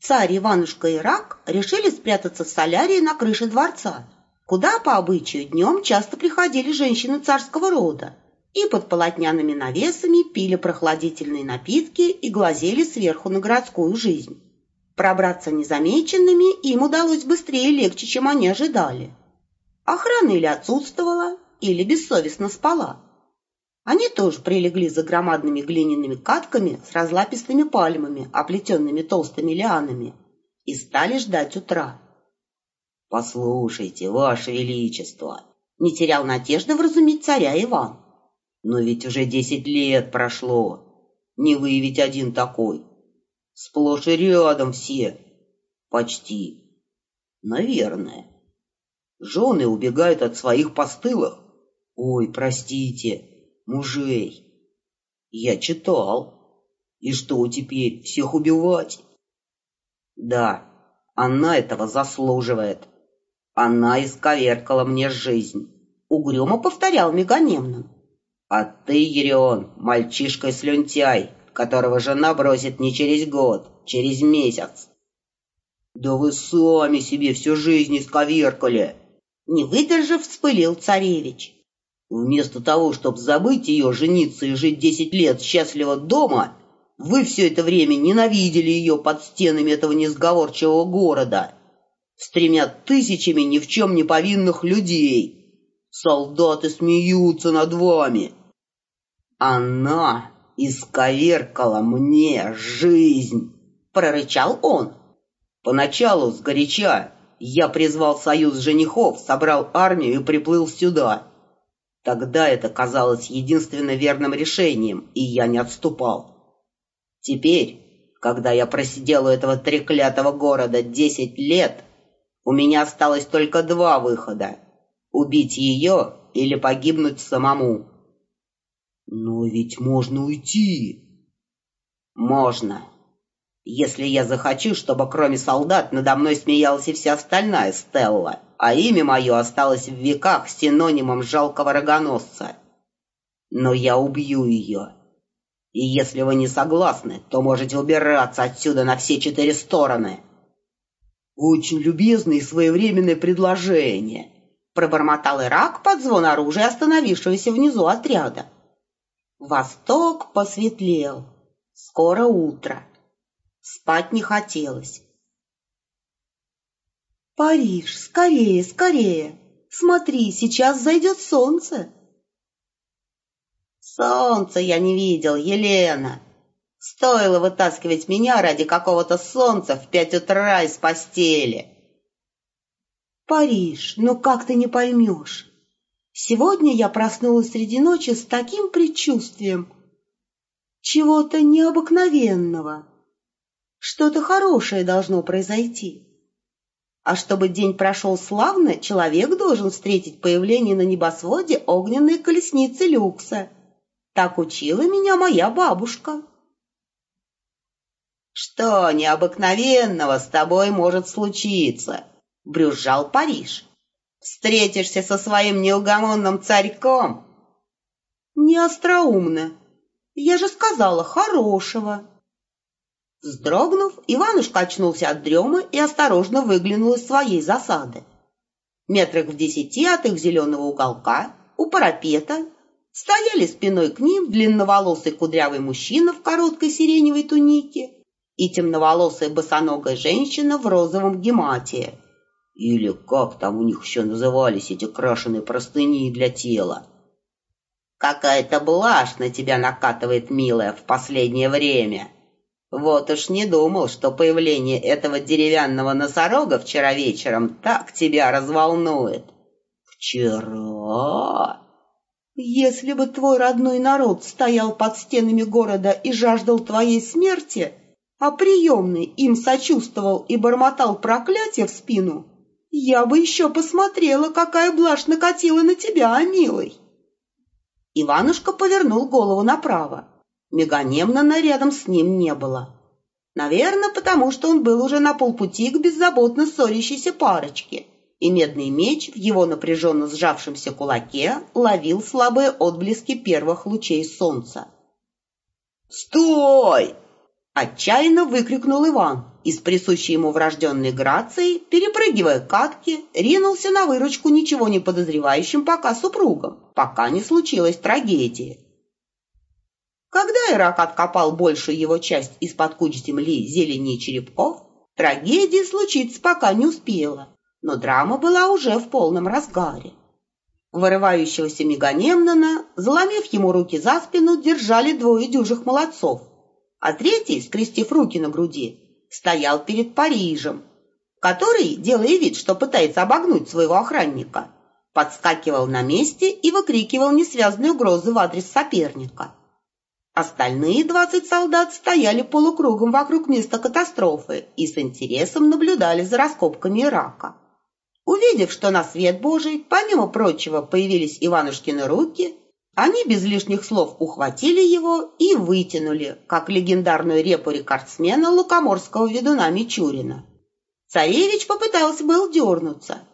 Царь Иванушка и Рак решили спрятаться в солярии на крыше дворца, куда, по обычаю, днем часто приходили женщины царского рода и под полотняными навесами пили прохладительные напитки и глазели сверху на городскую жизнь. Пробраться незамеченными им удалось быстрее и легче, чем они ожидали. Охрана или отсутствовала, или бессовестно спала. Они тоже прилегли за громадными глиняными катками с разлапистыми пальмами, оплетенными толстыми лианами, и стали ждать утра. «Послушайте, Ваше Величество!» — не терял надежды вразумить царя Иван. «Но ведь уже 10 лет прошло. Не вы ведь один такой. Сплошь и рядом все. Почти. Наверное. Жены убегают от своих постылых. Ой, простите, мужей. Я читал. И что теперь, всех убивать?» «Да, она этого заслуживает. Она исковеркала мне жизнь», — угрюмо повторял Меганемнон. «А ты, Ерион, мальчишка-слюнтяй, которого жена бросит не через год, через месяц». «Да вы сами себе всю жизнь исковеркали!» Не выдержав, вспылил царевич. «Вместо того, чтобы забыть ее, жениться и жить 10 лет счастливо дома, вы все это время ненавидели ее под стенами этого несговорчивого города с 3000 ни в чем не повинных людей. Солдаты смеются над вами. Она исковеркала мне жизнь», — прорычал он. «Поначалу, сгоряча, я призвал союз женихов, собрал армию и приплыл сюда. Тогда это казалось единственно верным решением, и я не отступал. Теперь, когда я просидел у этого треклятого города 10 лет, у меня осталось только 2 выхода — убить ее или погибнуть самому». «Но ведь можно уйти». «Можно, если я захочу, чтобы кроме солдат надо мной смеялась и вся остальная стелла, а имя мое осталось в веках синонимом жалкого рогоносца. Но я убью ее. И если вы не согласны, то можете убираться отсюда на все 4 стороны». «Очень любезное и своевременное предложение», — пробормотал Ирак под звон оружия остановившегося внизу отряда. Восток посветлел. Скоро утро. Спать не хотелось. «Париж, скорее, скорее! Смотри, сейчас зайдет солнце!» «Солнца я не видел, Елена. Стоило вытаскивать меня ради какого-то солнца в 5 утра из постели». «Париж, ну как ты не поймешь? Сегодня я проснулась среди ночи с таким предчувствием чего-то необыкновенного. Что-то хорошее должно произойти. А чтобы день прошел славно, человек должен встретить появление на небосводе огненной колесницы люкса. Так учила меня моя бабушка». «Что необыкновенного с тобой может случиться?» — брюзжал Париж. «Встретишься со своим неугомонным царьком?» «Не остроумно. Я же сказала хорошего». Вздрогнув, Иванушка очнулся от дремы и осторожно выглянул из своей засады. Метрах в 10 от их зеленого уголка, у парапета, стояли спиной к ним длинноволосый кудрявый мужчина в короткой сиреневой тунике и темноволосая босоногая женщина в розовом гематии. Или как там у них еще назывались эти крашеные простыни для тела. «Какая-то блажь на тебя накатывает, милая, в последнее время. Вот уж не думал, что появление этого деревянного носорога вчера вечером так тебя разволнует». «Вчера?» «Если бы твой родной народ стоял под стенами города и жаждал твоей смерти, а приемный им сочувствовал и бормотал проклятие в спину, я бы еще посмотрела, какая блажь накатила на тебя, милый». Иванушка повернул голову направо. Меганемнона рядом с ним не было. Наверное, потому что он был уже на полпути к беззаботно ссорящейся парочке, и медный меч в его напряженно сжавшемся кулаке ловил слабые отблески первых лучей солнца. «Стой!» Отчаянно выкрикнул Иван и с присущей ему врожденной грацией, перепрыгивая катки, ринулся на выручку ничего не подозревающим пока супругам, пока не случилась трагедия. Когда Ирак откопал большую его часть из-под куч земли, зелени и черепков, трагедия случиться пока не успела, но драма была уже в полном разгаре. Вырывающегося Меганемнона, заломив ему руки за спину, держали двое дюжих молодцов, а третий, скрестив руки на груди, стоял перед Парижем, который, делая вид, что пытается обогнуть своего охранника, подскакивал на месте и выкрикивал несвязные угрозы в адрес соперника. Остальные 20 солдат стояли полукругом вокруг места катастрофы и с интересом наблюдали за раскопками Ирака. Увидев, что на свет Божий, помимо прочего, появились Иванушкины руки, они без лишних слов ухватили его и вытянули, как легендарную репу рекордсмена лукоморского ведуна Мичурина. Царевич попытался был дернуться,